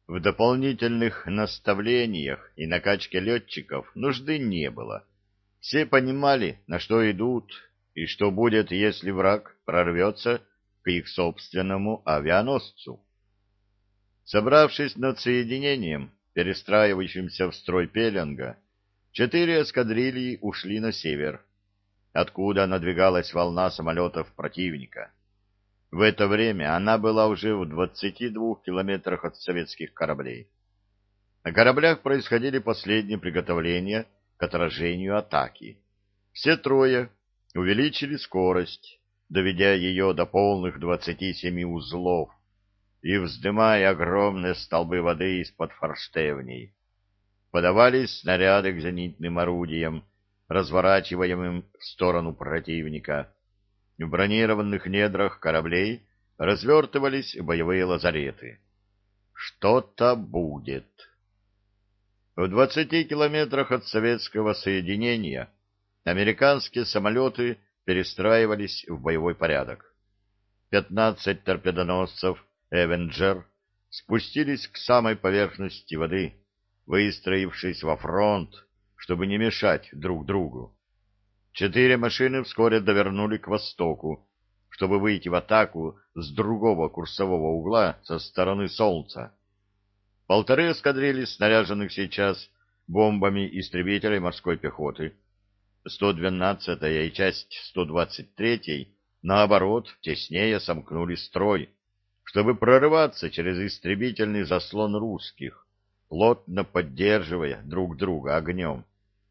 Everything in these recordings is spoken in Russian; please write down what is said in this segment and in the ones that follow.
В дополнительных наставлениях и накачке летчиков нужды не было. Все понимали, на что идут, и что будет, если враг прорвется к их собственному авианосцу. Собравшись над соединением, перестраивающимся в строй пеленга, 4 эскадрильи ушли на север, откуда надвигалась волна самолетов противника. В это время она была уже в 22 километрах от советских кораблей. На кораблях происходили последние приготовления к отражению атаки. Все трое увеличили скорость, доведя ее до полных 27 узлов и вздымая огромные столбы воды из-под форштевней. Подавались снаряды к зенитным орудиям, разворачиваемым в сторону противника. В бронированных недрах кораблей развертывались боевые лазареты. Что-то будет. В 20 километрах от советского соединения американские самолеты перестраивались в боевой порядок. 15 торпедоносцев «Эвенджер» спустились к самой поверхности воды, выстроившись во фронт, чтобы не мешать друг другу. 4 машины вскоре довернули к востоку, чтобы выйти в атаку с другого курсового угла со стороны Солнца. 1,5 эскадрильи снаряженных сейчас бомбами истребителей морской пехоты, 112-я и часть 123-й, наоборот, теснее сомкнули строй, чтобы прорываться через истребительный заслон русских, плотно поддерживая друг друга огнем.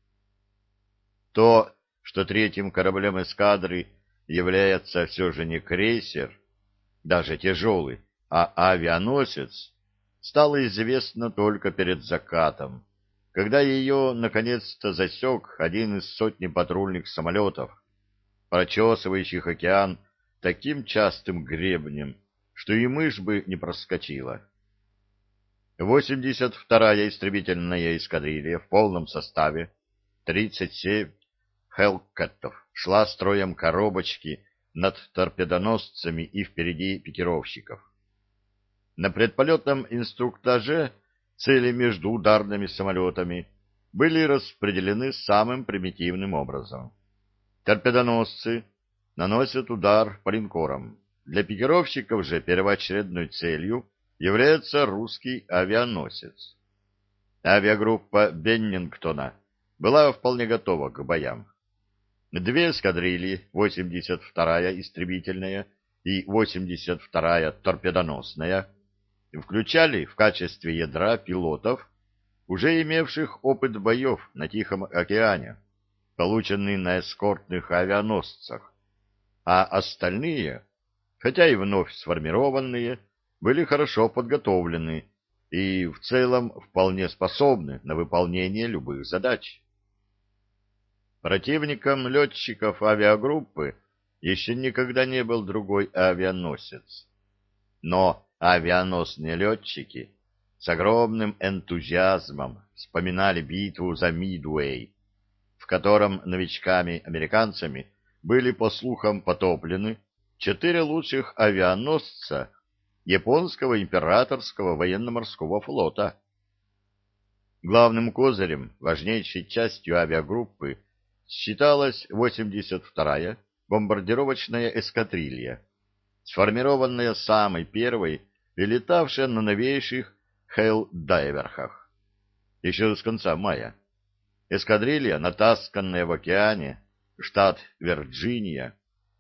То, что третьим кораблем эскадры является все же не крейсер, даже тяжелый, а авианосец, стало известно только перед закатом, когда ее наконец-то засек один из сотни патрульных самолетов, прочесывающих океан таким частым гребнем, что и мышь бы не проскочила. 82-я истребительная эскадрилья в полном составе, 37 «Хелкеттов», шла строем коробочки над торпедоносцами и впереди пикировщиков. На предполетном инструктаже цели между ударными самолетами были распределены самым примитивным образом. Торпедоносцы наносят удар по линкорам. Для пикировщиков же первоочередной целью является русский авианосец. Авиагруппа Беннингтона была вполне готова к боям. 2 эскадрильи, 82-я истребительная и 82-я торпедоносная, включали в качестве ядра пилотов, уже имевших опыт боев на Тихом океане, полученный на эскортных авианосцах, а остальные, хотя и вновь сформированные, были хорошо подготовлены и в целом вполне способны на выполнение любых задач. Противником летчиков авиагруппы еще никогда не был другой авианосец. Но авианосные летчики с огромным энтузиазмом вспоминали битву за Мидуэй, в котором новичками-американцами были, по слухам, потоплены 4 лучших авианосца японского императорского военно-морского флота. Главным козырем, важнейшей частью авиагруппы, считалась 82-я бомбардировочная эскадрилья, сформированная самой первой и летавшая на новейших Хейл-дайверхах еще с конца мая. Эскадрилья, натасканная в океане, штат Вирджиния,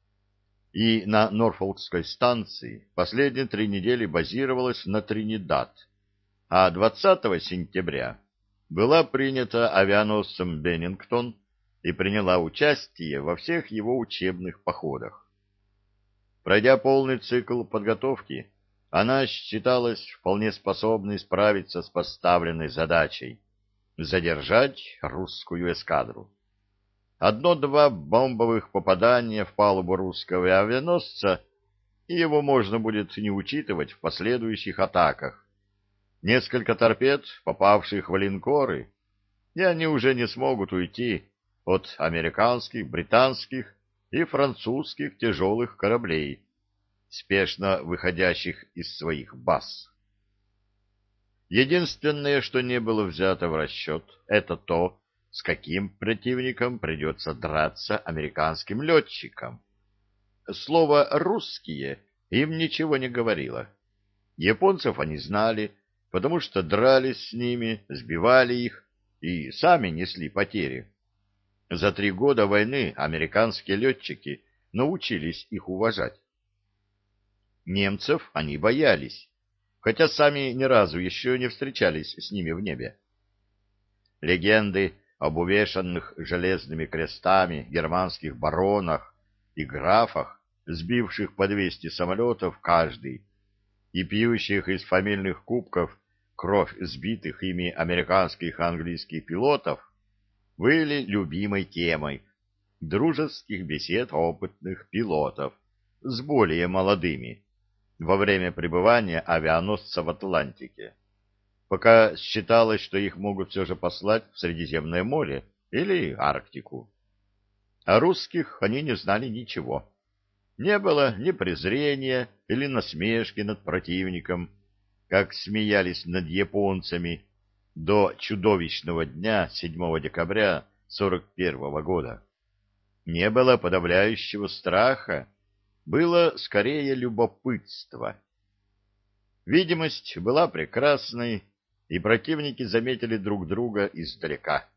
и на Норфолкской станции последние 3 недели базировалась на Тринидад, а 20 сентября была принята авианосцем «Беннингтон» и приняла участие во всех его учебных походах. Пройдя полный цикл подготовки, она считалась вполне способной справиться с поставленной задачей — задержать русскую эскадру. 1-2 бомбовых попадания в палубу русского авианосца, и его можно будет не учитывать в последующих атаках. Несколько торпед, попавших в линкоры, и они уже не смогут уйти от американских, британских и французских тяжелых кораблей, спешно выходящих из своих баз. Единственное, что не было взято в расчет, это то, с каким противником придется драться американским летчикам. Слово «русские» им ничего не говорило. Японцев они знали, потому что дрались с ними, сбивали их и сами несли потери. За 3 года войны американские летчики научились их уважать. Немцев они боялись, хотя сами ни разу еще не встречались с ними в небе. Легенды об увешанных железными крестами германских баронах и графах, сбивших по 200 самолетов каждый, и пьющих из фамильных кубков кровь сбитых ими американских и английских пилотов, были любимой темой дружеских бесед опытных пилотов с более молодыми во время пребывания авианосца в Атлантике, пока считалось, что их могут все же послать в Средиземное море или Арктику. О русских они не знали ничего. Не было ни презрения или насмешки над противником, как смеялись над японцами до чудовищного дня 7 декабря 1941 года. Не было подавляющего страха, было скорее любопытство. Видимость была прекрасной, и противники заметили друг друга издалека.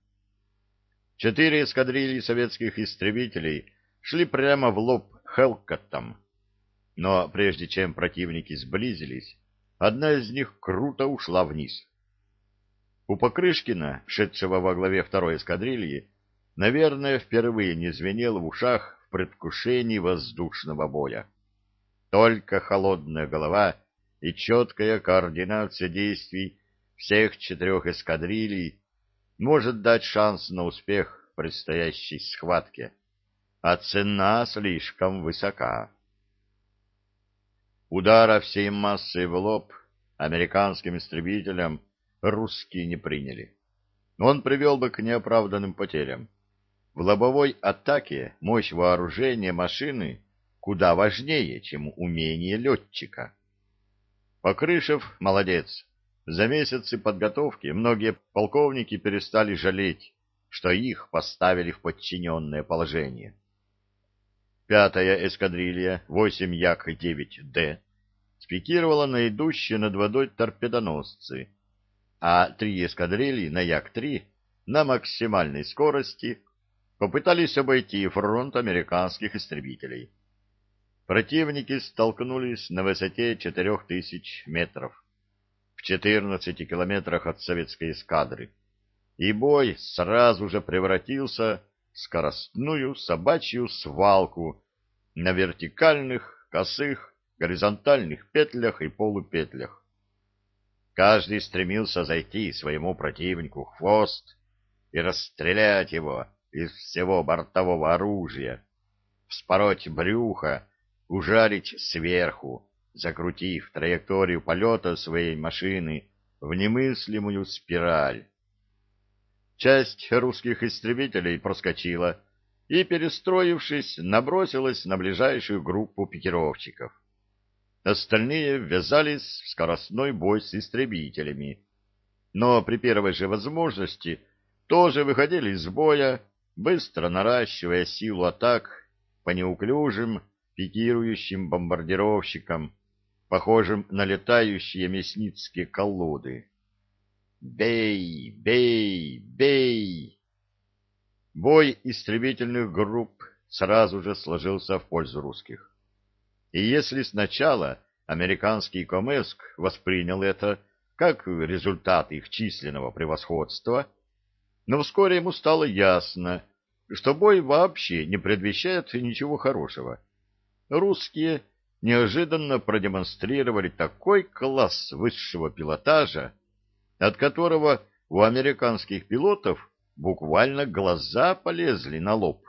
4 эскадрильи советских истребителей шли прямо в лоб Хелкоттам, но прежде чем противники сблизились, одна из них круто ушла вниз. У Покрышкина, шедшего во главе 2-й эскадрильи, наверное, впервые не звенело в ушах в предвкушении воздушного боя. Только холодная голова и четкая координация действий всех 4 эскадрилий может дать шанс на успех в предстоящей схватке, а цена слишком высока. Удара всей массой в лоб американским истребителям русские не приняли. Он привел бы к неоправданным потерям. В лобовой атаке мощь вооружения машины куда важнее, чем умение летчика. Покрышев молодец. За месяцы подготовки многие полковники перестали жалеть, что их поставили в подчиненное положение. 5-я эскадрилья 8 Як-9Д спикировала на идущие над водой торпедоносцы, а 3 эскадрильи на Як-3 на максимальной скорости попытались обойти фронт американских истребителей. Противники столкнулись на высоте 4000 метров, в 14 километрах от советской эскадры, и бой сразу же превратился в скоростную собачью свалку на вертикальных, косых, горизонтальных петлях и полупетлях. Каждый стремился зайти своему противнику в хвост и расстрелять его из всего бортового оружия, вспороть брюхо, ужалить сверху, закрутив траекторию полета своей машины в немыслимую спираль. Часть русских истребителей проскочила и, перестроившись, набросилась на ближайшую группу пикировщиков. Остальные ввязались в скоростной бой с истребителями, но при первой же возможности тоже выходили из боя, быстро наращивая силу атак по неуклюжим пикирующим бомбардировщикам, похожим на летающие мясницкие колоды. «Бей! Бей! Бей!» Бой истребительных групп сразу же сложился в пользу русских. И если сначала американский Комэск воспринял это как результат их численного превосходства, но вскоре ему стало ясно, что бой вообще не предвещает ничего хорошего. Русские неожиданно продемонстрировали такой класс высшего пилотажа, от которого у американских пилотов буквально глаза полезли на лоб.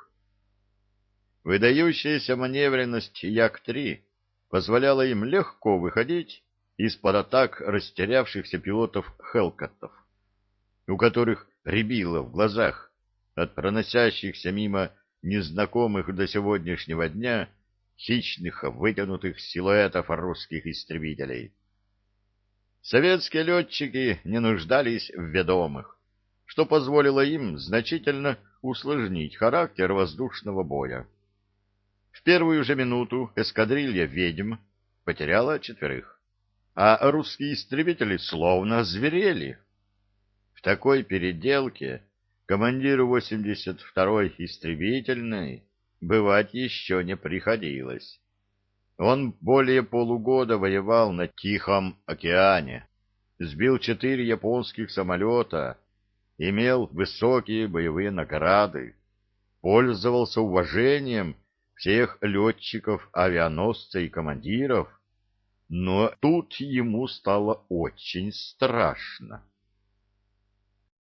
Выдающаяся маневренность Як-3 позволяла им легко выходить из-под атак растерявшихся пилотов Хелкоттов, у которых рябило в глазах от проносящихся мимо незнакомых до сегодняшнего дня хищных вытянутых силуэтов русских истребителей. Советские летчики не нуждались в ведомых, что позволило им значительно усложнить характер воздушного боя. В первую же минуту эскадрилья «Ведьм» потеряла 4, а русские истребители словно озверели. В такой переделке командиру 82-й истребительной бывать еще не приходилось. Он более полугода воевал на Тихом океане, сбил 4 японских самолета, имел высокие боевые награды, пользовался уважением всех летчиков, авианосца и командиров, но тут ему стало очень страшно.